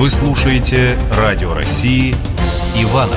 Вы слушаете Радио России Иваново.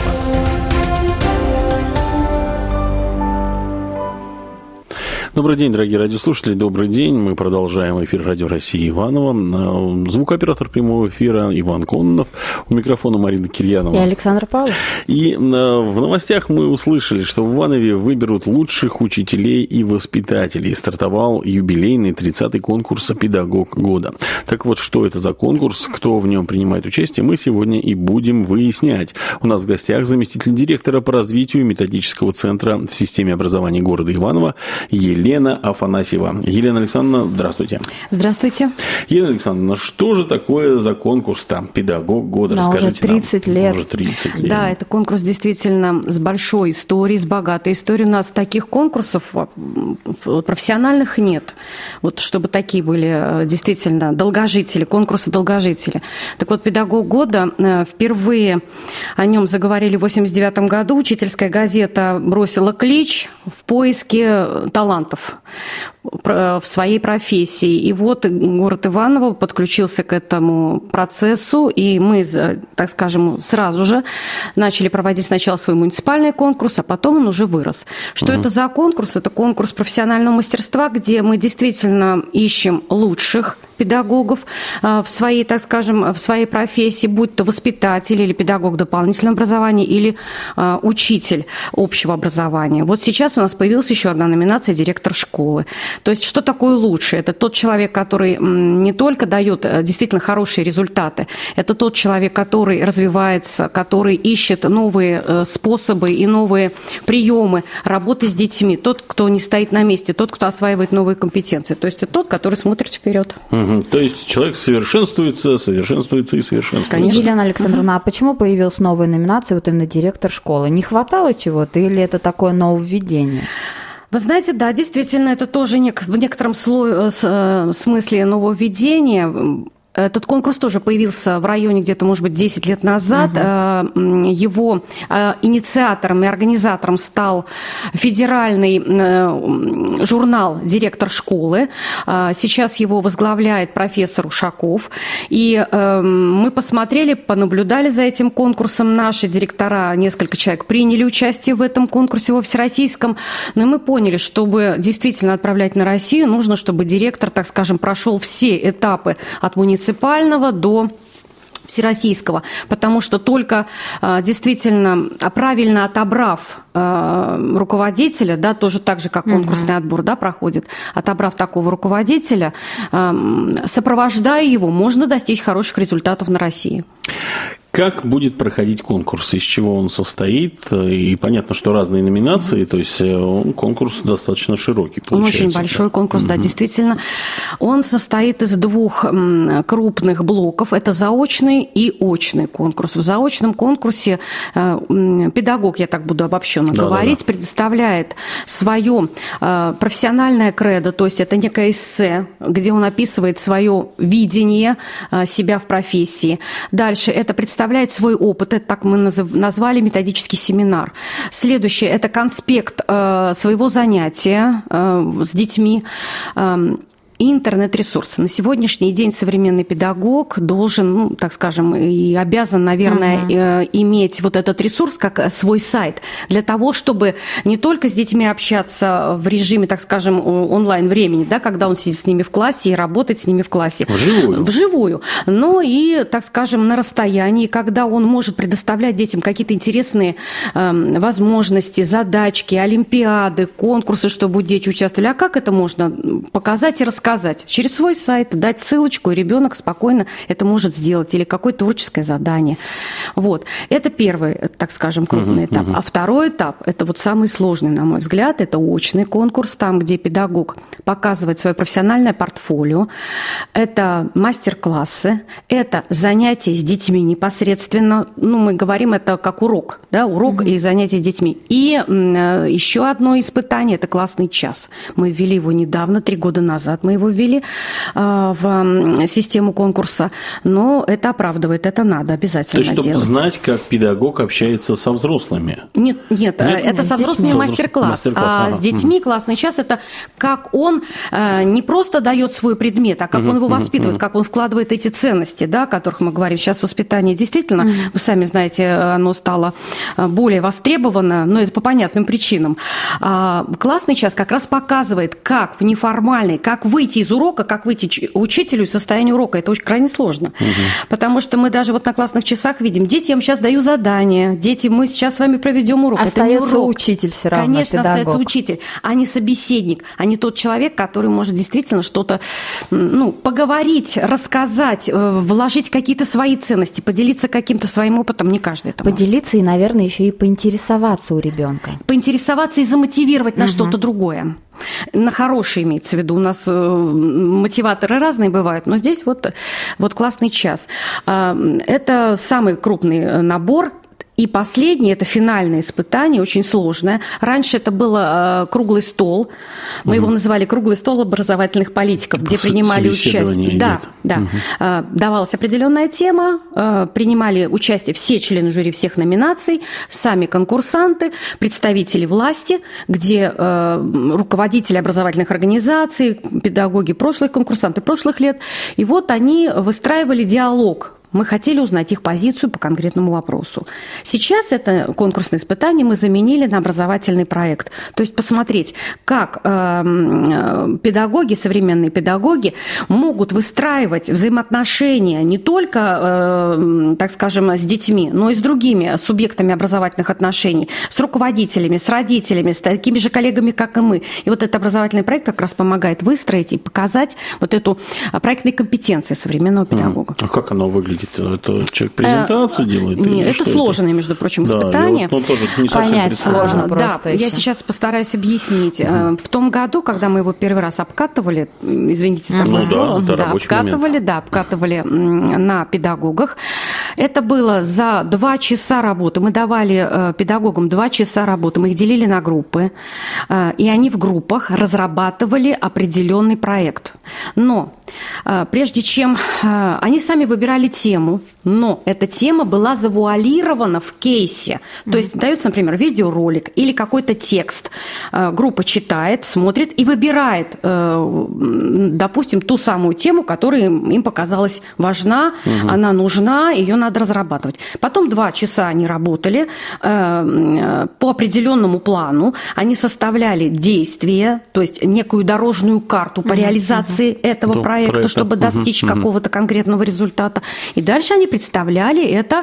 Добрый день, дорогие радиослушатели, добрый день. Мы продолжаем эфир Радио России Иваново. Звукооператор прямого эфира Иван Кононов. У микрофона Марина Кирьянова. И Александр Павлов. И в новостях мы услышали, что в Иванове выберут лучших учителей и воспитателей. Стартовал юбилейный 30-й конкурс «Педагог года». Так вот, что это за конкурс, кто в нем принимает участие, мы сегодня и будем выяснять. У нас в гостях заместитель директора по развитию методического центра в системе образования города Иваново Елена Афанасьева. Елена Александровна, здравствуйте. Здравствуйте. Елена Александровна, что же такое за конкурс-то «Педагог года»? Да, расскажите уже 30 нам. лет. Уже 30 лет. Да, это конкурс действительно с большой историей, с богатой историей. У нас таких конкурсов профессиональных нет. Вот чтобы такие были действительно долгожители, конкурсы долгожители. Так вот, «Педагог года» впервые о нем заговорили в 1989 году. Учительская газета бросила клич в поиске талантов в своей профессии. И вот город Иваново подключился к этому процессу, и мы, так скажем, сразу же начали проводить сначала свой муниципальный конкурс, а потом он уже вырос. Что это за конкурс? Это конкурс профессионального мастерства, где мы действительно ищем лучших педагогов в своей, так скажем, в своей профессии, будь то воспитатель или педагог дополнительного образования, или учитель общего образования. Вот сейчас у нас появилась еще одна номинация «Директор школы». То есть что такое лучший? Это тот человек, который не только дает действительно хорошие результаты, это тот человек, который развивается, который ищет новые способы и новые приемы работы с детьми, тот, кто не стоит на месте, тот, кто осваивает новые компетенции. То есть это тот, который смотрит вперед. То есть человек совершенствуется и совершенствуется. Конечно. Елена Александровна, а почему появилась новая номинация, вот именно директор школы? Не хватало чего-то или это такое нововведение? Вы знаете, да, действительно, это тоже в некотором смысле нововведение. Этот конкурс тоже появился в районе где-то, может быть, 10 лет назад. Его инициатором и организатором стал федеральный журнал «Директор школы». Сейчас его возглавляет профессор Ушаков. И мы посмотрели, понаблюдали за этим конкурсом. Наши директора, несколько человек, приняли участие в этом конкурсе во всероссийском. Но мы поняли, чтобы действительно отправлять на Россию, нужно, чтобы директор, так скажем, прошел все этапы от муниципального до всероссийского, потому что только действительно правильно отобрав руководителя, да, тоже так же, как конкурсный отбор, да, проходит, отобрав такого руководителя, сопровождая его, можно достичь хороших результатов на России. Как будет проходить конкурс, из чего он состоит? И понятно, что разные номинации, то есть конкурс достаточно широкий получается. Он очень большой конкурс, да, действительно. Он состоит из двух крупных блоков. Это заочный и очный конкурс. В заочном конкурсе педагог, я так буду обобщенно говорить, предоставляет свое профессиональное кредо, то есть это некое эссе, где он описывает свое видение себя в профессии. Дальше это представляет свой опыт, это так мы назвали методический семинар. Следующее – это конспект своего занятия с детьми. И интернет-ресурсы. На сегодняшний день современный педагог должен, так скажем, и обязан, наверное, иметь вот этот ресурс как свой сайт для того, чтобы не только с детьми общаться в режиме, так скажем, онлайн-времени, да, когда он сидит с ними в классе и работает с ними в классе. Вживую. Но и, так скажем, на расстоянии, когда он может предоставлять детям какие-то интересные возможности, задачки, олимпиады, конкурсы, чтобы дети участвовали. А как это можно показать и рассказать? Через свой сайт, дать ссылочку, и ребенок спокойно это может сделать, или какое-то творческое задание. Вот. Это первый, так скажем, крупный этап. А второй этап, это вот самый сложный, на мой взгляд, это очный конкурс, там, где педагог показывает свое профессиональное портфолио, это мастер-классы, это занятия с детьми непосредственно, мы говорим это как урок, да, урок и занятия с детьми. И еще одно испытание – это классный час. Мы ввели его недавно, 3 года назад мы его ввели в систему конкурса, но это оправдывает, это надо обязательно делать. То есть, чтобы знать, как педагог общается со взрослыми? Нет, это со взрослыми мастер-класс. А с детьми классный час – это как он не просто дает свой предмет, а как он его воспитывает, как он вкладывает эти ценности, да, о которых мы говорим. Сейчас воспитание действительно, вы сами знаете, оно стало более востребовано, но это по понятным причинам. Классный час как раз показывает, как в неформальной, как выйти из урока, как выйти учителю из состояния урока. Это очень крайне сложно. Потому что мы даже вот на классных часах видим, дети, я вам сейчас даю задание, дети, мы сейчас с вами проведем урок. Остается это не урок. Учитель все равно, конечно, педагог. Остается учитель, а не собеседник, а не тот человек, который может действительно что-то поговорить, рассказать, вложить какие-то свои ценности, поделиться каким-то своим опытом. Не каждый это может. Поделиться и, наверное, еще и поинтересоваться у ребенка. Поинтересоваться и замотивировать на что-то другое. На хорошее имеется в виду. У нас мотиваторы разные бывают, но здесь вот классный час. Это самый крупный набор. И последнее, это финальное испытание, очень сложное. Раньше это был круглый стол. Мы его называли круглый стол образовательных политиков, где принимали участие. Да. Давалась определенная тема, принимали участие все члены жюри всех номинаций, сами конкурсанты, представители власти, где руководители образовательных организаций, педагоги прошлых, конкурсанты прошлых лет. И вот они выстраивали диалог. Мы хотели узнать их позицию по конкретному вопросу. Сейчас это конкурсное испытание мы заменили на образовательный проект. То есть посмотреть, как педагоги, современные педагоги могут выстраивать взаимоотношения не только, так скажем, с детьми, но и с другими субъектами образовательных отношений, с руководителями, с родителями, с такими же коллегами, как и мы. И вот этот образовательный проект как раз помогает выстроить и показать вот эту проектные компетенции современного педагога. А как оно выглядит? Это человек презентацию делает? Нет, это сложное, между прочим, испытание. Да, тоже не совсем понять сложно просто. Да, я сейчас постараюсь объяснить. В том году, когда мы его первый раз обкатывали, извините за такое слово, обкатывали на педагогах, это было за 2 часа работы. Мы давали педагогам 2 часа работы, мы их делили на группы, и они в группах разрабатывали определенный проект. Но прежде чем они сами выбирали тему, но эта тема была завуалирована в кейсе. То есть дается, например, видеоролик или какой-то текст. Группа читает, смотрит и выбирает, допустим, ту самую тему, которая им показалась важна, она нужна, ее надо разрабатывать. Потом 2 часа они работали по определенному плану, они составляли действия, то есть некую дорожную карту по реализации этого проекта, чтобы достичь какого-то конкретного результата. И дальше они представляли это,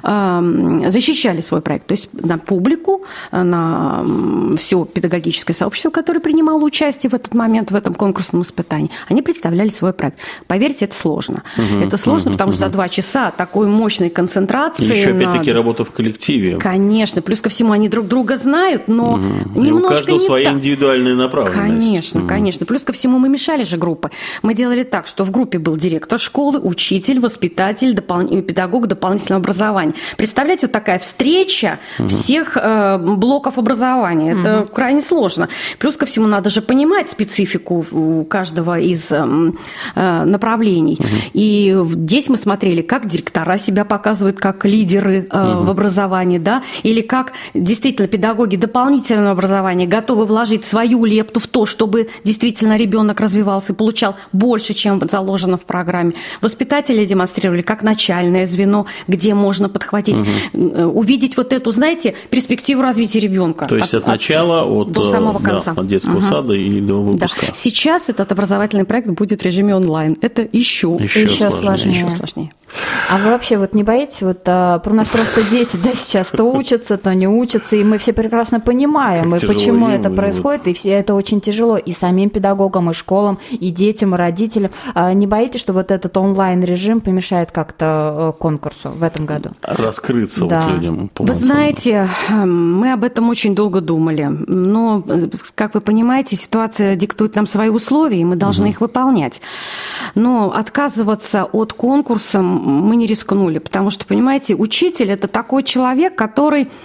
защищали свой проект. То есть на публику, на все педагогическое сообщество, которое принимало участие в этот момент, в этом конкурсном испытании, они представляли свой проект. Поверьте, это сложно. Это сложно, потому что за 2 часа такой мощной концентрации... И еще, опять-таки, работа в коллективе. Конечно. Плюс ко всему, они друг друга знают, но немножко не так. У каждого своя индивидуальная направленность. Конечно. Плюс ко всему, мы мешали же группы. Мы делали так, что в группе был директор школы, учитель, воспитатель, педагог дополнительного образования. Представляете, вот такая встреча всех блоков образования. Это крайне сложно. Плюс ко всему, надо же понимать специфику у каждого из направлений. И здесь мы смотрели, как директора себя показывают, как лидеры в образовании, да, или как действительно педагоги дополнительного образования готовы вложить свою лепту в то, чтобы действительно ребенок развивался и получал больше, чем заложено в программе. Воспитатели демонстрировали как начальное звено, где можно подхватить, увидеть вот эту, знаете, перспективу развития ребенка. То есть от начала, до самого конца. От детского сада и до выпуска. Да. Сейчас этот образовательный проект будет в режиме онлайн. Это еще сложнее. А вы вообще вот не боитесь? Вот у нас просто дети, да, сейчас то учатся, то не учатся, и мы все прекрасно понимаем, и почему это происходит, и все это очень тяжело и самим педагогам, и школам, и детям, и родителям. Не боитесь, что вот этот онлайн-режим помешает как-то конкурсу в этом году? Раскрыться вот людям. Вы знаете, мы об этом очень долго думали, но, как вы понимаете, ситуация диктует нам свои условия, и мы должны их выполнять. Но отказываться от конкурса мы не рискнули, потому что, понимаете, учитель – это такой человек, который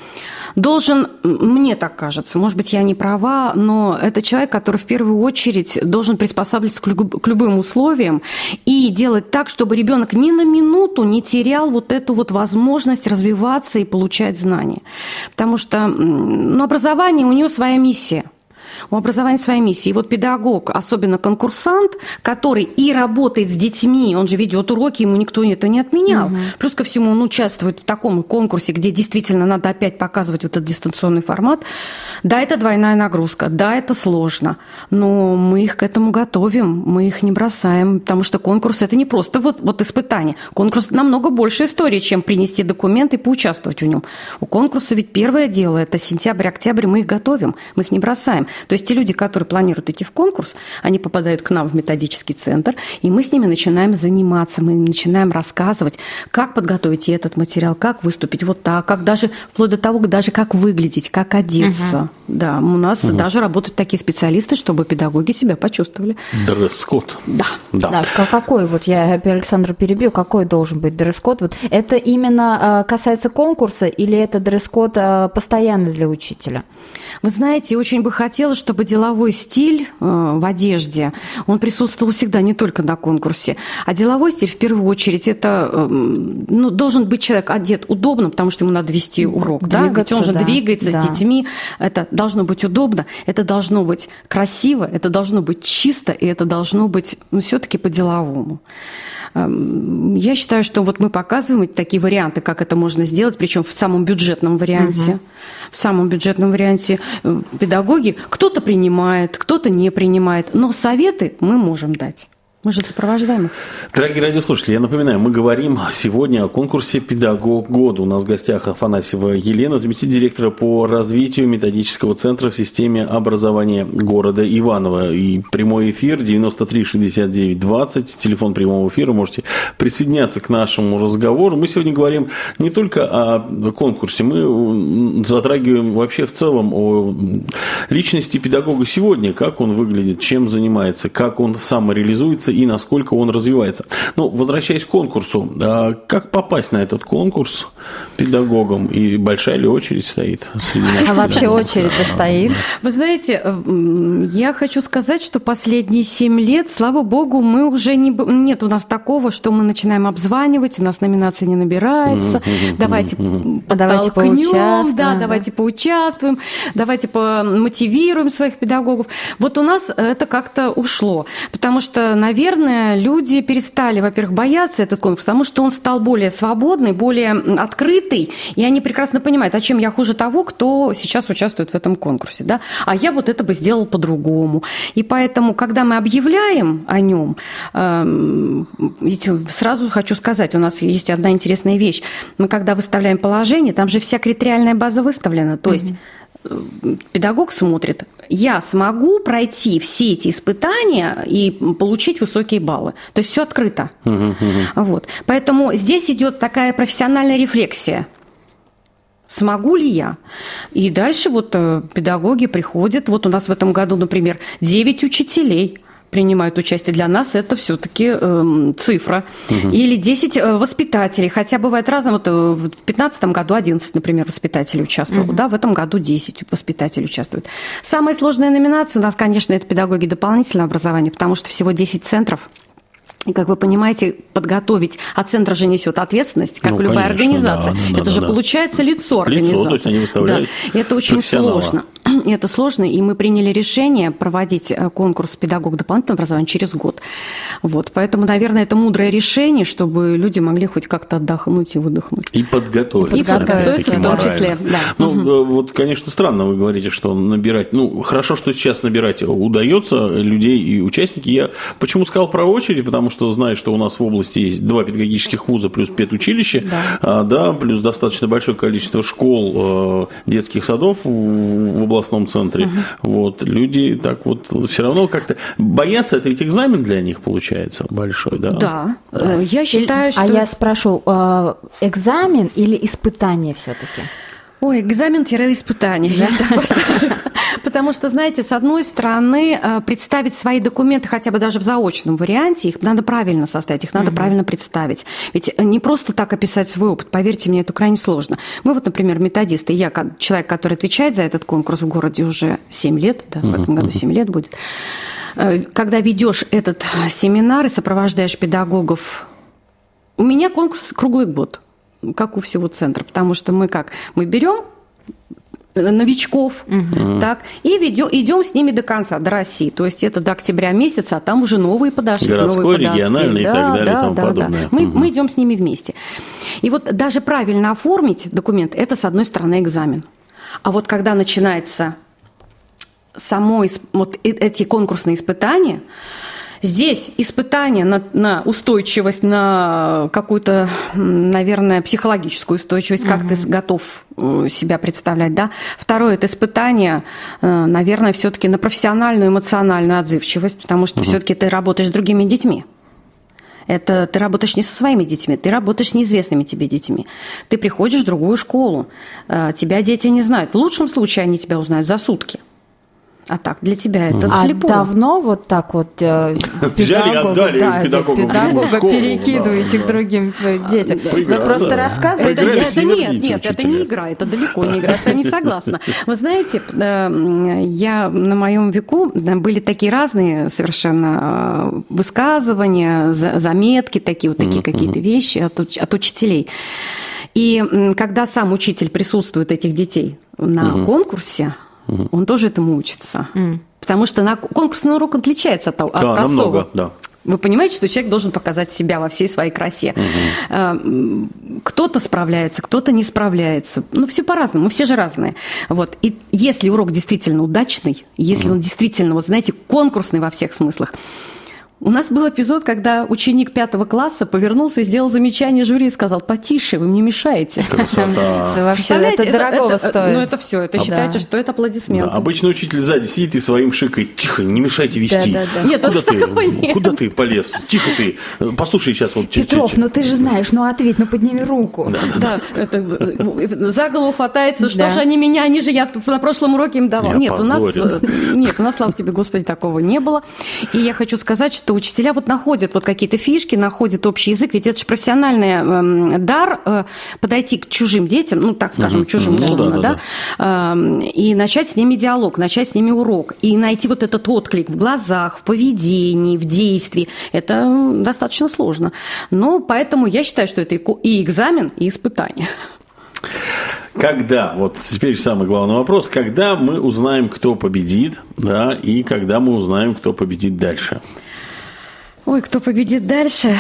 должен, мне так кажется, может быть, я не права, но это человек, который в первую очередь должен приспосабливаться к любым условиям и делать так, чтобы ребенок ни на минуту не терял вот эту вот возможность развиваться и получать знания. Потому что образование, у него своя миссия. У образования своя миссия. И вот педагог, особенно конкурсант, который и работает с детьми, он же ведет уроки, ему никто это не отменял. Угу. Плюс ко всему он участвует в таком конкурсе, где действительно надо опять показывать вот этот дистанционный формат. Да, это двойная нагрузка, да, это сложно, но мы их к этому готовим, мы их не бросаем, потому что конкурс – это не просто вот испытание. Конкурс намного больше истории, чем принести документы и поучаствовать в нем. У конкурса ведь первое дело – это сентябрь-октябрь, мы их готовим, мы их не бросаем. То есть те люди, которые планируют идти в конкурс, они попадают к нам в методический центр, и мы с ними начинаем заниматься, мы начинаем рассказывать, как подготовить этот материал, как выступить вот так, как даже, вплоть до того, даже как выглядеть, как одеться. Да, у нас даже работают такие специалисты, чтобы педагоги себя почувствовали. Дресс-код. Да. Какой, вот я Александра перебью, какой должен быть дресс-код? Вот это именно касается конкурса или это дресс-код постоянный для учителя? Вы знаете, очень бы хотелось, чтобы деловой стиль в одежде, он присутствовал всегда, не только на конкурсе. А деловой стиль, в первую очередь, это должен быть человек одет удобно, потому что ему надо вести урок. Ведь он же двигается с детьми. Это должно быть удобно, это должно быть красиво, это должно быть чисто, и это должно быть все-таки по-деловому. Я считаю, что вот мы показываем такие варианты, как это можно сделать, причем в самом бюджетном варианте. В самом бюджетном варианте педагоги кто-то принимает, кто-то не принимает, но советы мы можем дать. Мы же сопровождаем их. Дорогие радиослушатели, я напоминаю, мы говорим сегодня о конкурсе «Педагог года». У нас в гостях Афанасьева Елена, заместитель директора по развитию методического центра в системе образования города Иваново. И прямой эфир 93 69 20, телефон прямого эфира, можете присоединяться к нашему разговору. Мы сегодня говорим не только о конкурсе, мы затрагиваем вообще в целом о личности педагога сегодня, как он выглядит, чем занимается, как он самореализуется и насколько он развивается. Возвращаясь к конкурсу, как попасть на этот конкурс педагогам? И большая ли очередь стоит среди наших педагогов? Вообще очередь стоит? Вы знаете, я хочу сказать, что последние 7 лет, слава богу, мы уже нет у нас такого, что мы начинаем обзванивать, у нас номинации не набирается, давайте подтолкнем, давайте поучаствуем, давайте помотивируем своих педагогов. Вот у нас это как-то ушло, потому что, наверное, люди перестали, во-первых, бояться этот конкурс, потому что он стал более свободный, более открытый, и они прекрасно понимают, а чем я хуже того, кто сейчас участвует в этом конкурсе, да? А я вот это бы сделал по-другому. И поэтому, когда мы объявляем о нем, сразу хочу сказать, у нас есть одна интересная вещь. Мы, когда выставляем положение, там же вся критериальная база выставлена, то есть педагог смотрит, я смогу пройти все эти испытания и получить высокие баллы. То есть все открыто. Вот. Поэтому здесь идет такая профессиональная рефлексия. Смогу ли я? И дальше педагоги приходят. Вот у нас в этом году, например, 9 учителей принимают участие. Для нас это все-таки цифра. Или 10 воспитателей. Хотя бывает разно. Вот в 2015 году 11, например, воспитателей участвовало. Да, в этом году 10 воспитателей участвуют. Самая сложная номинация у нас, конечно, это педагоги дополнительного образования, потому что всего 10 центров. И, как вы понимаете, подготовить, а центр же несет ответственность, как любая организация. Это же получается лицо организации. Лицо, то есть они выставляют. Да. Это очень сложно. И это сложно, и мы приняли решение проводить конкурс «Педагог дополнительного образования» через год. Вот. Поэтому, наверное, это мудрое решение, чтобы люди могли хоть как-то отдохнуть и выдохнуть. И подготовиться. И подготовиться в том числе, да. Вот, конечно, странно вы говорите, что набирать... хорошо, что сейчас набирать удается людей и участники. Я почему сказал про очередь, потому что знаю, что у нас в области есть 2 педагогических вуза плюс педучилище, плюс достаточно большое количество школ, детских садов в областном центре. Вот, люди так вот все равно как-то боятся, это ведь экзамен для них получается большой, да? Да. Я считаю, что... А я спрошу, экзамен или испытание все-таки? Ой, экзамен-испытание. Потому что, знаете, с одной стороны, представить свои документы хотя бы даже в заочном варианте, их надо правильно составить, их надо правильно представить. Ведь не просто так описать свой опыт, поверьте мне, это крайне сложно. Мы вот, например, методисты, я человек, который отвечает за этот конкурс в городе уже 7 лет, да, в этом году 7 лет будет. Когда ведешь этот семинар и сопровождаешь педагогов, у меня конкурс круглый год, как у всего центра, потому что мы берем новичков, так, и идем с ними до конца, до России. То есть это до октября месяца, а там уже новые подошли. Городской, региональный и так далее, тому подобное. Да. Мы идем с ними вместе. И вот даже правильно оформить документ, это, с одной стороны, экзамен. А вот когда начинается вот эти конкурсные испытания, здесь испытания на устойчивость, на какую-то, наверное, психологическую устойчивость, как ты готов себя представлять, да. Второе – это испытание, наверное, все-таки на профессиональную эмоциональную отзывчивость, потому что все-таки ты работаешь с другими детьми. Это ты работаешь не со своими детьми, ты работаешь с неизвестными тебе детьми. Ты приходишь в другую школу, тебя дети не знают. В лучшем случае они тебя узнают за сутки. А так, для тебя это вслепую. А давно вот так вот педагога перекидываете к другим детям? Вы просто рассказываете? Нет, это не игра, это далеко не игра, я с вами не согласна. Вы знаете, я на моем веку были такие разные совершенно высказывания, заметки, такие какие-то вещи от учителей. И когда сам учитель присутствует этих детей на конкурсе, он тоже этому учится. Потому что конкурсный урок отличается от простого. Намного, да. Вы понимаете, что человек должен показать себя во всей своей красе. Кто-то справляется, кто-то не справляется. Все по-разному, мы все же разные. Вот. И если урок действительно удачный, если он действительно, вот знаете, конкурсный во всех смыслах, у нас был эпизод, когда ученик 5 класса повернулся и сделал замечание жюри и сказал: потише, вы мне мешаете. Красота. Вообще, это дорого стоит. Это все, это считайте, что это аплодисменты. Да, обычно учитель сзади сидит и своим шикает: тихо, не мешайте вести. Нет, Куда ты полез? Тихо ты. Послушай сейчас вот. Петров, ты же знаешь, ответь, подними руку. Да, за голову хватается, что же они меня, я на прошлом уроке им давал. Нет, у нас, слава тебе, Господи, такого не было. И я хочу сказать, что учителя находят какие-то фишки, находят общий язык, ведь это же профессиональный дар подойти к чужим детям, так скажем, чужим условно, и начать с ними диалог, начать с ними урок, и найти этот отклик в глазах, в поведении, в действии. Это достаточно сложно. Но поэтому я считаю, что это и экзамен, и испытание. Когда, теперь самый главный вопрос, когда мы узнаем, кто победит, да, и когда мы узнаем, кто победит дальше? Ой, кто победит дальше?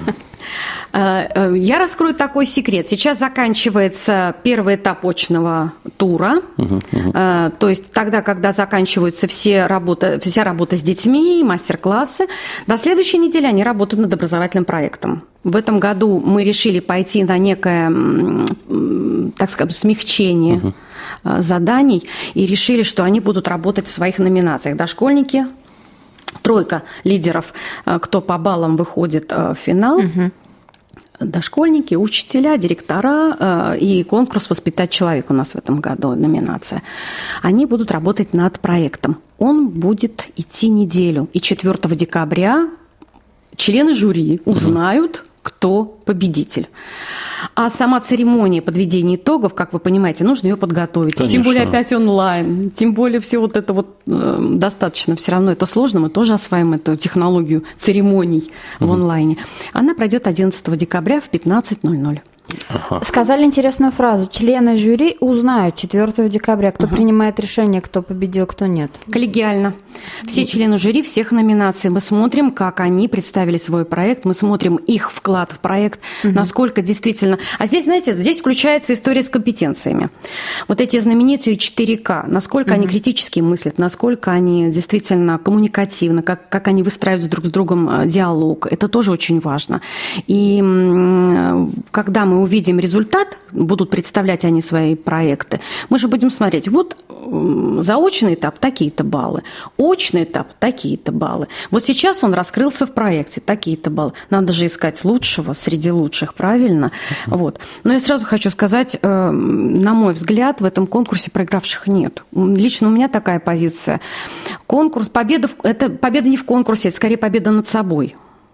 Да. Я раскрою такой секрет. Сейчас заканчивается первый этап очного тура. То есть тогда, когда заканчивается вся работа с детьми, мастер-классы, до следующей недели они работают над образовательным проектом. В этом году мы решили пойти на некое, так скажем, смягчение заданий и решили, что они будут работать в своих номинациях. Дошкольники, 3 лидеров, кто по баллам выходит в финал. Дошкольники, учителя, директора и конкурс «Воспитать человека» у нас в этом году номинация. Они будут работать над проектом. Он будет идти неделю. И 4 декабря члены жюри узнают, кто победитель. А сама церемония подведения итогов, как вы понимаете, нужно ее подготовить. Конечно. Тем более опять онлайн. Тем более все это достаточно все равно. Это сложно. Мы тоже осваиваем эту технологию церемоний в онлайне. Она пройдет 11 декабря в 15:00. Сказали интересную фразу. Члены жюри узнают 4 декабря, кто принимает решение, кто победил, кто нет. Коллегиально. Все члены жюри всех номинаций. Мы смотрим, как они представили свой проект, мы смотрим их вклад в проект, насколько действительно... А здесь, знаете, здесь включается история с компетенциями. Вот эти знаменитые 4К, насколько они критически мыслят, насколько они действительно коммуникативны, как они выстраивают друг с другом диалог. Это тоже очень важно. И когда мы увидим результат, будут представлять они свои проекты, мы же будем смотреть, вот заочный этап – такие-то баллы, очный этап – такие-то баллы. Вот сейчас он раскрылся в проекте, такие-то баллы. Надо же искать лучшего среди лучших, правильно? Вот. Но я сразу хочу сказать, на мой взгляд, в этом конкурсе проигравших нет. Лично у меня такая позиция. Конкурс, победа – это победа не в конкурсе, это скорее победа над собой.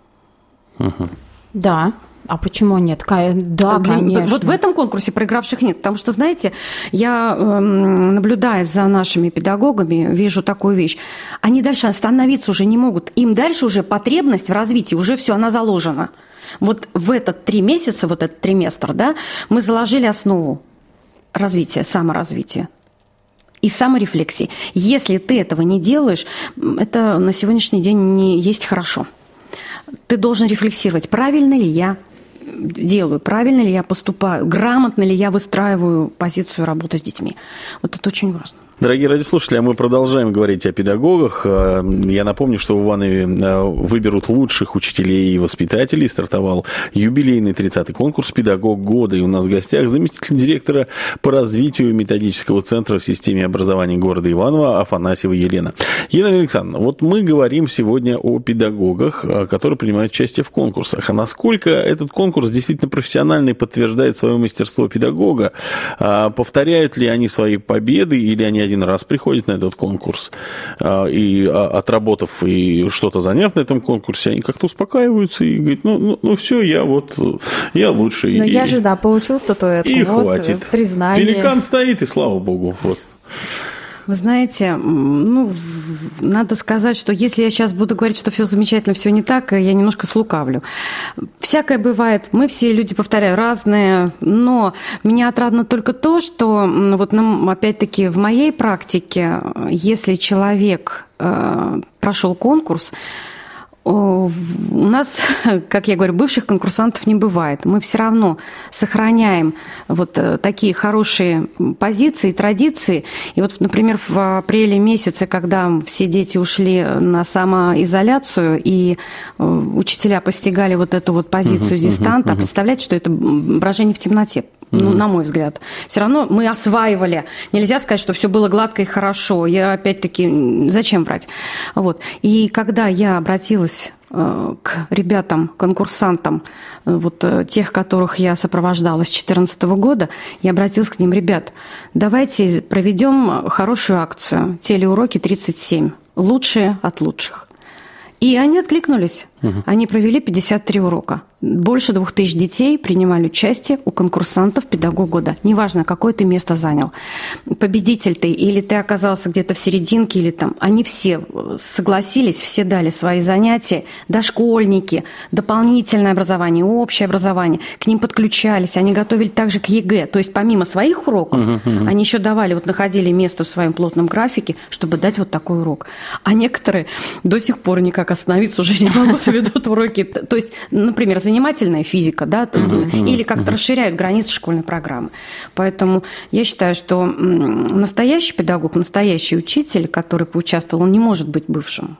Да. А почему нет? Да, конечно. Вот в этом конкурсе проигравших нет. Потому что, знаете, я, наблюдая за нашими педагогами, вижу такую вещь. Они дальше остановиться уже не могут. Им дальше уже потребность в развитии, уже все, она заложена. Вот в этот 3 месяца, вот этот триместр, да, мы заложили основу развития, саморазвития и саморефлексии. Если ты этого не делаешь, это на сегодняшний день не есть хорошо. Ты должен рефлексировать, правильно ли я делаю, правильно ли я поступаю, грамотно ли я выстраиваю позицию работы с детьми. Вот это очень важно. Дорогие радиослушатели, мы продолжаем говорить о педагогах. Я напомню, что в Иванове выберут лучших учителей и воспитателей. Стартовал юбилейный 30-й конкурс «Педагог года». И у нас в гостях заместитель директора по развитию методического центра в системе образования города Иваново Афанасьева Елена. Елена Александровна, вот мы говорим сегодня о педагогах, которые принимают участие в конкурсах. А насколько этот конкурс действительно профессиональный, подтверждает свое мастерство педагога? Повторяют ли они свои победы или они один раз приходят на этот конкурс и, отработав и что-то заняв на этом конкурсе, они как-то успокаиваются и говорят, ну все, я лучше. Но я же, получил статуэтку. И вот, хватит. Признание. Пеликан стоит, и слава богу. Вот. Вы знаете, надо сказать, что если я сейчас буду говорить, что все замечательно, все не так, я немножко слукавлю. Всякое бывает, мы все люди, повторяю, разные, но меня отрадно только то, что, вот опять-таки в моей практике, если человек прошел конкурс, у нас, как я говорю, бывших конкурсантов не бывает. Мы все равно сохраняем вот такие хорошие позиции, традиции. И вот, например, в апреле месяце, когда все дети ушли на самоизоляцию, и учителя постигали вот эту вот позицию дистанта, представляете, что это брожение в темноте? На мой взгляд. Все равно мы осваивали. Нельзя сказать, что все было гладко и хорошо. Я опять-таки, зачем брать? Вот. И когда я обратилась к ребятам, конкурсантам, вот тех, которых я сопровождала с 2014 года, я обратилась к ним: ребят, давайте проведем хорошую акцию «Телеуроки 37. Лучшие от лучших». И они откликнулись. Они провели 53 урока. Больше 2000 детей принимали участие у конкурсантов «Педагог года». Неважно, какое ты место занял. Победитель ты или ты оказался где-то в серединке, или там. Они все согласились, все дали свои занятия. Дошкольники, дополнительное образование, общее образование. К ним подключались. Они готовили также к ЕГЭ. То есть помимо своих уроков, они еще давали, вот находили место в своем плотном графике, чтобы дать вот такой урок. А некоторые до сих пор никак остановиться уже не могут, ведут уроки. То есть, например, занимательная физика, да, или как-то расширяют границы школьной программы. Поэтому я считаю, что настоящий педагог, настоящий учитель, который поучаствовал, он не может быть бывшим.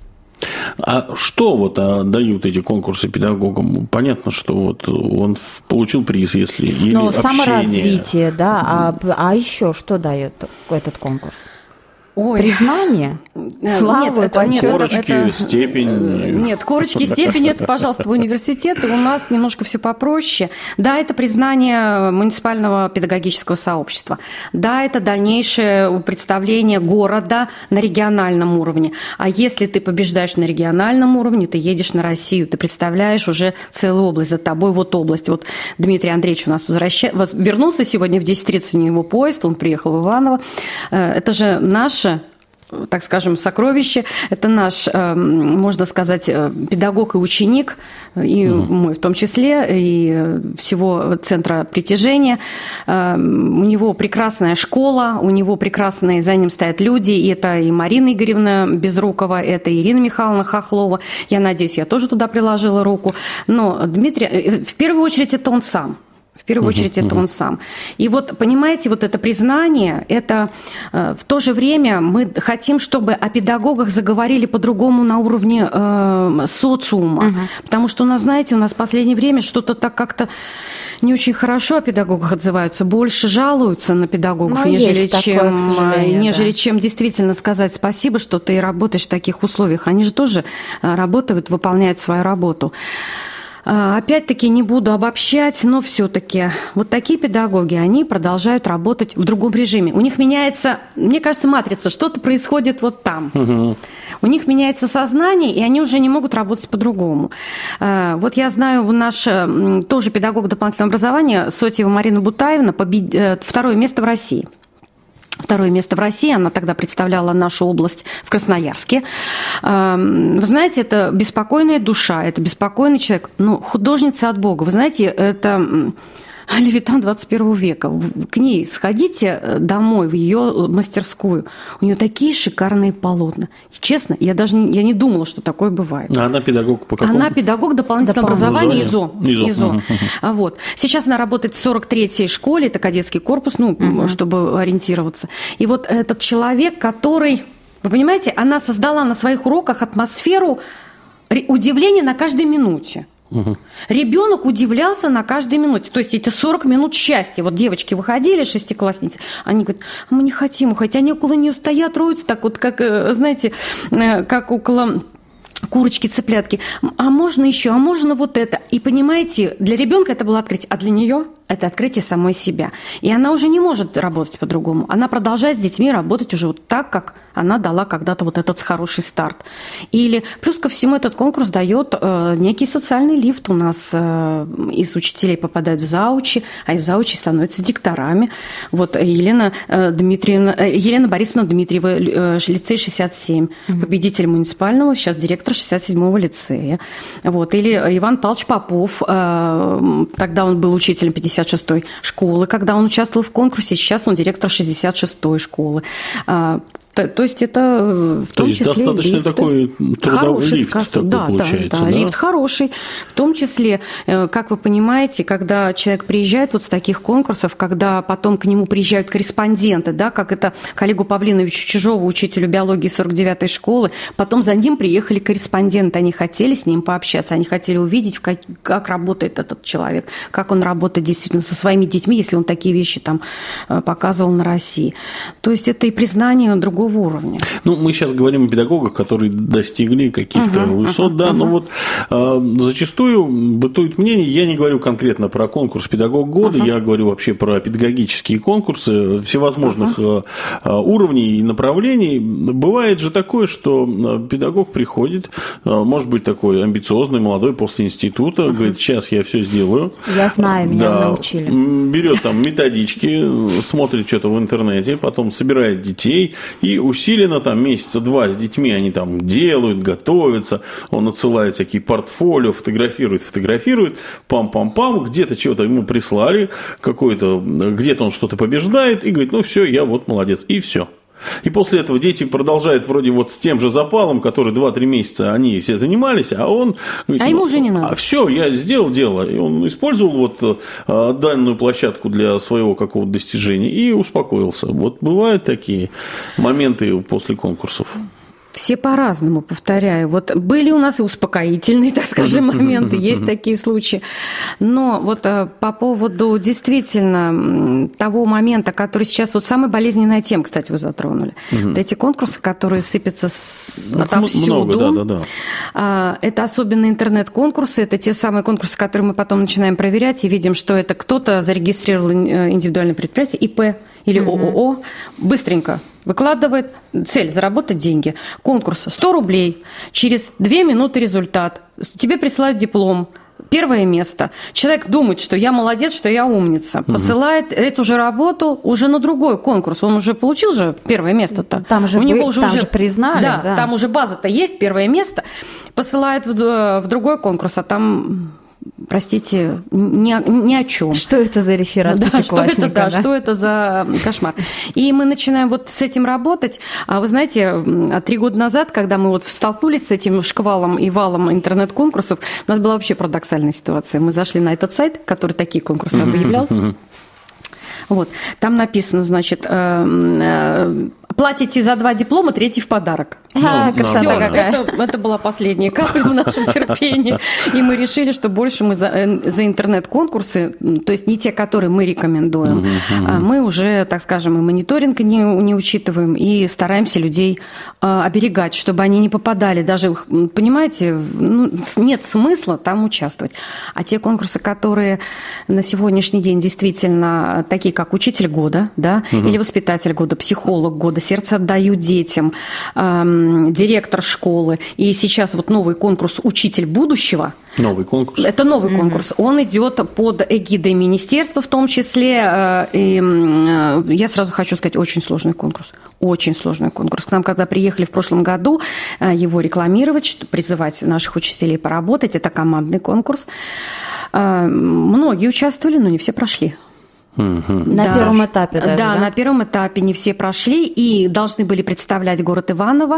А что вот дают эти конкурсы педагогам? Понятно, что вот он получил приз, если или но общение. Саморазвитие, да. А еще что дает этот конкурс? Ой. Признание? Славу? Корочки, степень? Нет, корочки, степень – это, пожалуйста, в университеты. У нас немножко все попроще. Да, это признание муниципального педагогического сообщества. Да, это дальнейшее представление города на региональном уровне. А если ты побеждаешь на региональном уровне, ты едешь на Россию, ты представляешь уже целую область. За тобой вот область. Вот Дмитрий Андреевич у нас вернулся сегодня в 10:30, у него поезд, он приехал в Иваново. Это же наш, так скажем, сокровище. Это наш, можно сказать, педагог и ученик, и мой в том числе, и всего центра притяжения. У него прекрасная школа, у него прекрасные, за ним стоят люди. И это и Марина Игоревна Безрукова, это Ирина Михайловна Хохлова. Я надеюсь, я тоже туда приложила руку. Но Дмитрий, в первую очередь, это он сам. В первую очередь это он сам. И вот, понимаете, вот это признание, это в то же время мы хотим, чтобы о педагогах заговорили по-другому на уровне социума. Потому что у нас, знаете, у нас в последнее время что-то так как-то не очень хорошо о педагогах отзываются, больше жалуются на педагогов, нежели чем действительно сказать спасибо, что ты работаешь в таких условиях. Они же тоже работают, выполняют свою работу. Опять-таки не буду обобщать, но все-таки вот такие педагоги, они продолжают работать в другом режиме. У них меняется, мне кажется, матрица, что-то происходит вот там. У них меняется сознание, и они уже не могут работать по-другому. Вот я знаю, наш тоже педагог дополнительного образования Сотьева Марина Бутаевна, второе место в России. Второе место в России, она тогда представляла нашу область в Красноярске. Вы знаете, это беспокойная душа, это беспокойный человек, художница от Бога. Вы знаете, это Левитан 21 века. К ней сходите домой, в ее мастерскую. У нее такие шикарные полотна. Честно, я не думала, что такое бывает. А она педагог по какому? Она педагог дополнительного образования ИЗО. Вот. Сейчас она работает в 43-й школе, это кадетский корпус, чтобы ориентироваться. И вот этот человек, который, вы понимаете, она создала на своих уроках атмосферу удивления на каждой минуте. Ребенок удивлялся на каждой минуте. То есть это 40 минут счастья. Вот девочки выходили, шестиклассницы, они говорят, мы не хотим уходить. Они около нее стоят, роются так вот, как, знаете, как около курочки, цыплятки. А можно еще, а можно вот это. И понимаете, для ребенка это было открытие, а для нее это открытие самой себя. И она уже не может работать по-другому. Она продолжает с детьми работать уже вот так, как она дала когда-то вот этот хороший старт. Или плюс ко всему этот конкурс дает некий социальный лифт. У нас из учителей попадают в заучи, а из заучей становятся дикторами. Вот Елена Борисовна Дмитриева, лицей 67, победитель муниципального, сейчас директор 67-го лицея. Вот. Или Иван Павлович Попов, тогда он был учителем 56-й школы, когда он участвовал в конкурсе, сейчас он директор 66-й школы. То есть это в том числе достаточно лифт. Такой трудовой лифт такой получается. Да, лифт хороший. В том числе, как вы понимаете, когда человек приезжает вот с таких конкурсов, когда потом к нему приезжают корреспонденты, да, как это к Олегу Павлиновичу Чижову, учителю биологии 49-й школы, потом за ним приехали корреспонденты, они хотели с ним пообщаться, они хотели увидеть, как работает этот человек, как он работает действительно со своими детьми, если он такие вещи там показывал на России. То есть это и признание другого уровня. Мы сейчас говорим о педагогах, которые достигли каких-то высот, но вот зачастую бытует мнение, я не говорю конкретно про конкурс «Педагог года», я говорю вообще про педагогические конкурсы всевозможных уровней и направлений. Бывает же такое, что педагог приходит, может быть такой амбициозный, молодой, после института, говорит, сейчас я все сделаю. Я знаю, меня научили. Берет там методички, смотрит что-то в интернете, потом собирает детей и усиленно там месяца 2 с детьми они там делают, готовятся, он отсылает всякие портфолио, фотографирует, пам-пам-пам, где-то чего-то ему прислали, где-то он что-то побеждает и говорит, все, я вот молодец, и все. И после этого дети продолжают вроде вот с тем же запалом, который 2-3 месяца они все занимались, а он говорит, ему уже не надо. Все, я сделал дело. И он использовал вот данную площадку для своего какого-то достижения и успокоился. Вот бывают такие моменты после конкурсов. Все по-разному, повторяю. Вот были у нас и успокоительные, так скажем, моменты, есть такие случаи. Но вот по поводу действительно того момента, который сейчас, вот самая болезненная тема, кстати, вы затронули. Вот эти конкурсы, которые сыпятся отовсюду. Много, да. Это особенно интернет-конкурсы, это те самые конкурсы, которые мы потом начинаем проверять и видим, что это кто-то зарегистрировал индивидуальное предприятие, ИП или ООО, быстренько выкладывает цель – заработать деньги. Конкурс 100 рублей, через 2 минуты результат. Тебе присылают диплом, 1 место. Человек думает, что я молодец, что я умница. Посылает эту же работу уже на другой конкурс. Он уже получил же 1 место-то. Там же признали. Да, там уже база-то есть, 1 место. Посылает в другой конкурс, а там простите, ни о чем. Что это за реферат пятиклассника? Что это за кошмар? И мы начинаем вот с этим работать. А вы знаете, 3 года назад, когда мы вот столкнулись с этим шквалом и валом интернет-конкурсов, у нас была вообще парадоксальная ситуация. Мы зашли на этот сайт, который такие конкурсы объявлял. Вот. Там написано, значит, платите за 2 диплома, 3 в подарок. Красота какая. Это была последняя капля в нашем терпении. И мы решили, что больше мы за интернет-конкурсы, то есть не те, которые мы рекомендуем, мы уже, так скажем, и мониторинг не учитываем, и стараемся людей оберегать, чтобы они не попадали. Даже, понимаете, нет смысла там участвовать. А те конкурсы, которые на сегодняшний день действительно такие, как учитель года, да, или воспитатель года, психолог года, сердце отдаю детям, директор школы, и сейчас вот новый конкурс «Учитель будущего». Новый конкурс? Это новый конкурс. Он идет под эгидой министерства в том числе. И я сразу хочу сказать, очень сложный конкурс. Очень сложный конкурс. К нам, когда приехали в прошлом году его рекламировать, призывать наших учителей поработать, это командный конкурс. Многие участвовали, но не все прошли. На первом этапе даже, да? На первом этапе не все прошли и должны были представлять город Иваново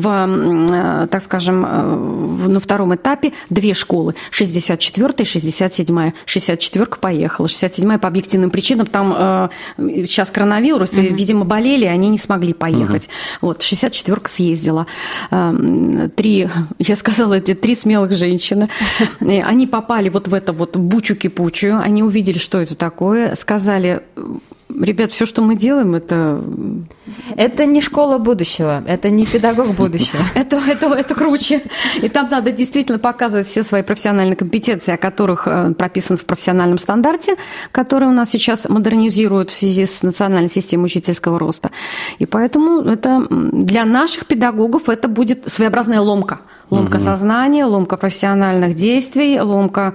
так скажем, на втором этапе 2 школы, 64-я и 67-я. 64-ка поехала, 67-я по объективным причинам, там сейчас коронавирус, и, видимо, болели, они не смогли поехать. Вот, 64-ка съездила. 3 смелых женщины, они попали вот в это вот бучу-кипучую, они увидели, что это такое, сказали: ребят, все, что мы делаем, это не школа будущего, это не педагог будущего. Это круче. И там надо действительно показывать все свои профессиональные компетенции, о которых прописано в профессиональном стандарте, который у нас сейчас модернизируют в связи с национальной системой учительского роста. И поэтому это для наших педагогов это будет своеобразная ломка. Ломка сознания, ломка профессиональных действий, ломка...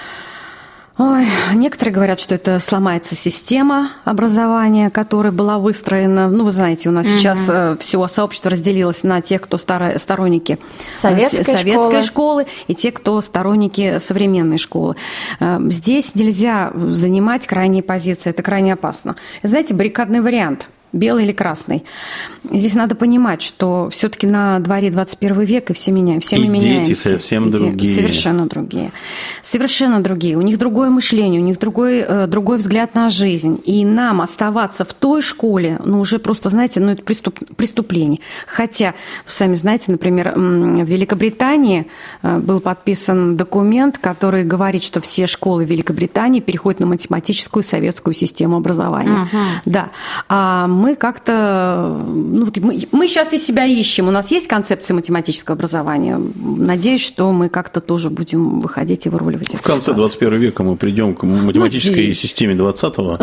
Ой, некоторые говорят, что это сломается система образования, которая была выстроена. Ну, вы знаете, у нас сейчас все сообщество разделилось на тех, кто сторонники советской школы, и те, кто сторонники современной школы. Здесь нельзя занимать крайние позиции, это крайне опасно. Знаете, баррикадный вариант – белый или красный. Здесь надо понимать, что все-таки на дворе 21 век, и все мы меняемся. Дети совсем другие. Совершенно другие. Совершенно другие. У них другое мышление, у них другой взгляд на жизнь. И нам оставаться в той школе, уже просто, знаете, это преступление. Хотя, вы сами знаете, например, в Великобритании был подписан документ, который говорит, что все школы Великобритании переходят на математическую советскую систему образования. Да. А мы как-то... мы сейчас из себя ищем. У нас есть концепция математического образования. Надеюсь, что мы как-то тоже будем выходить и выруливать. В конце 21 века мы придем к математической системе 20-го.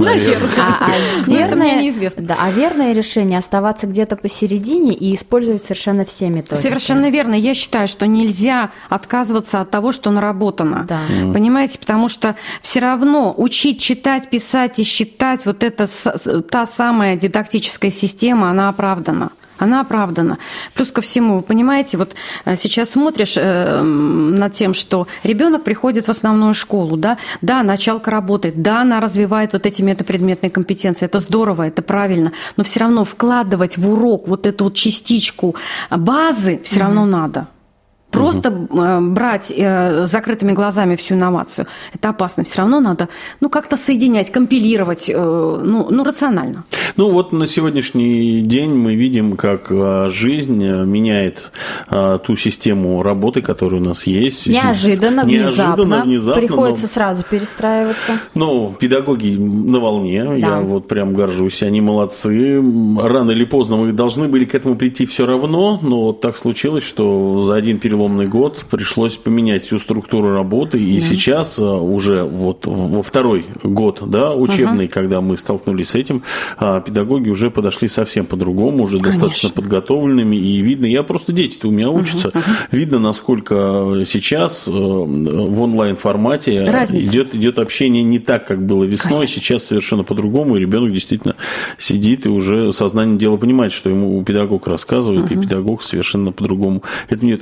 А верное решение оставаться где-то посередине и использовать совершенно все методики. Совершенно верно. Я считаю, что нельзя отказываться от того, что наработано. Понимаете? Потому что все равно учить, читать, писать и считать, вот это та самая дидактическая система, она оправдана. Она оправдана. Плюс ко всему, вы понимаете, вот сейчас смотришь над тем, что ребенок приходит в основную школу, да, началка работает, да, она развивает вот эти метапредметные компетенции, это здорово, это правильно, но все равно вкладывать в урок вот эту вот частичку базы все равно надо. Просто брать закрытыми глазами всю инновацию, это опасно. Все равно надо как-то соединять, компилировать, рационально. Вот на сегодняшний день мы видим, как жизнь меняет ту систему работы, которая у нас есть. Неожиданно, внезапно. Приходится сразу перестраиваться. Педагоги на волне, я вот прям горжусь, они молодцы. Рано или поздно мы должны были к этому прийти все равно, но вот так случилось, что за один переломный год пришлось поменять всю структуру работы, и сейчас уже вот во второй год, учебный, когда мы столкнулись с этим, педагоги уже подошли совсем по-другому, уже достаточно подготовленными, и видно, дети-то у меня учатся, видно, насколько сейчас в онлайн-формате идет общение не так, как было весной, сейчас совершенно по-другому, и ребенок действительно сидит и уже сознанием дела понимает, что ему педагог рассказывает, и педагог совершенно по-другому. Это мне хорошо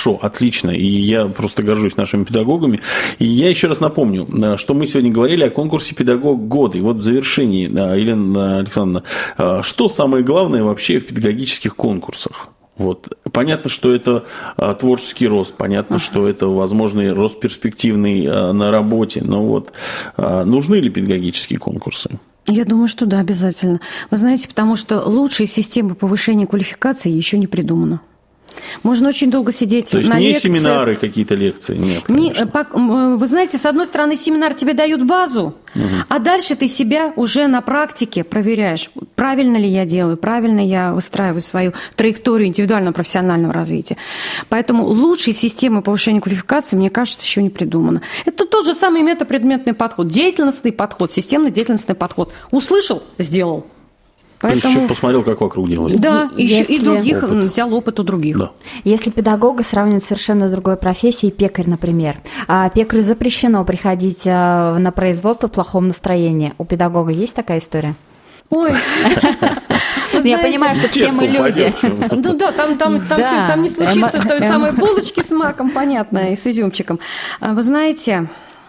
хорошо, отлично, и я просто горжусь нашими педагогами. И я еще раз напомню, что мы сегодня говорили о конкурсе «Педагог года». И вот в завершении, Елена Александровна, что самое главное вообще в педагогических конкурсах? Вот. Понятно, что это творческий рост, понятно, что это возможный рост перспективный на работе, но вот нужны ли педагогические конкурсы? Я думаю, что да, обязательно. Вы знаете, потому что лучшей системы повышения квалификации еще не придумано. Можно очень долго сидеть на лекциях. То есть не семинары, какие-то лекции? Нет, вы знаете, с одной стороны, семинар тебе дают базу, а дальше ты себя уже на практике проверяешь, правильно ли я делаю, правильно я выстраиваю свою траекторию индивидуального профессионального развития. Поэтому лучшей системы повышения квалификации, мне кажется, еще не придумано. Это тот же самый метапредметный подход, деятельностный подход, системно-деятельностный подход. Услышал – сделал. Поэтому... То есть еще посмотрел, как вокруг делают. Да, и других взял опыт у других. Да. Если педагога сравнивать с совершенно другой профессией, пекарь, например, пекарю запрещено приходить на производство в плохом настроении. У педагога есть такая история? Ой, я понимаю, что все мы люди. Ну да, там не случится той самой булочки с маком, понятно, и с изюмчиком. Вы знаете...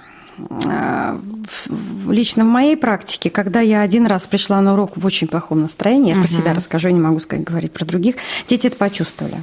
Лично в моей практике, когда я один раз пришла на урок в очень плохом настроении, я про себя расскажу, я не могу говорить про других, дети это почувствовали.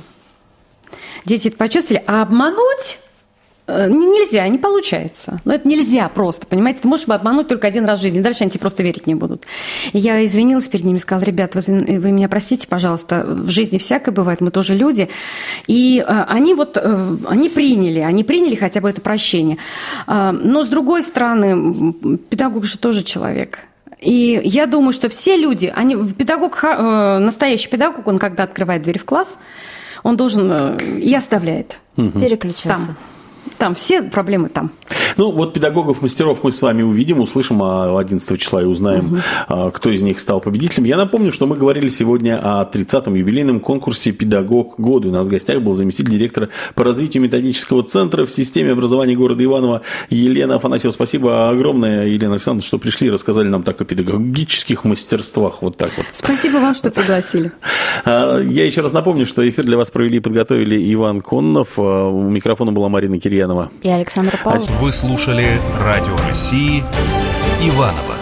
А обмануть нельзя, не получается. Но это нельзя просто, понимаете? Ты можешь обмануть только один раз в жизни, дальше они тебе просто верить не будут. И я извинилась перед ними, сказала: ребят, вы меня простите, пожалуйста, в жизни всякое бывает, мы тоже люди. И они приняли хотя бы это прощение. Но с другой стороны, педагог же тоже человек. И я думаю, что все люди, настоящий педагог, он когда открывает дверь в класс, он должен и оставляет. Переключаться. Там все проблемы там. Ну, вот педагогов-мастеров мы с вами увидим, услышим 11 числа и узнаем, кто из них стал победителем. Я напомню, что мы говорили сегодня о 30-м юбилейном конкурсе «Педагог года». У нас в гостях был заместитель директора по развитию методического центра в системе образования города Иваново Елена Афанасьева. Спасибо огромное, Елена Александровна, что пришли и рассказали нам так о педагогических мастерствах. Вот так вот. Спасибо вам, что пригласили. Я еще раз напомню, что эфир для вас провели и подготовили Иван Коннов. У микрофона была Марина Кирьянова и Александр Павлов. Вы слушали Радио России Иваново.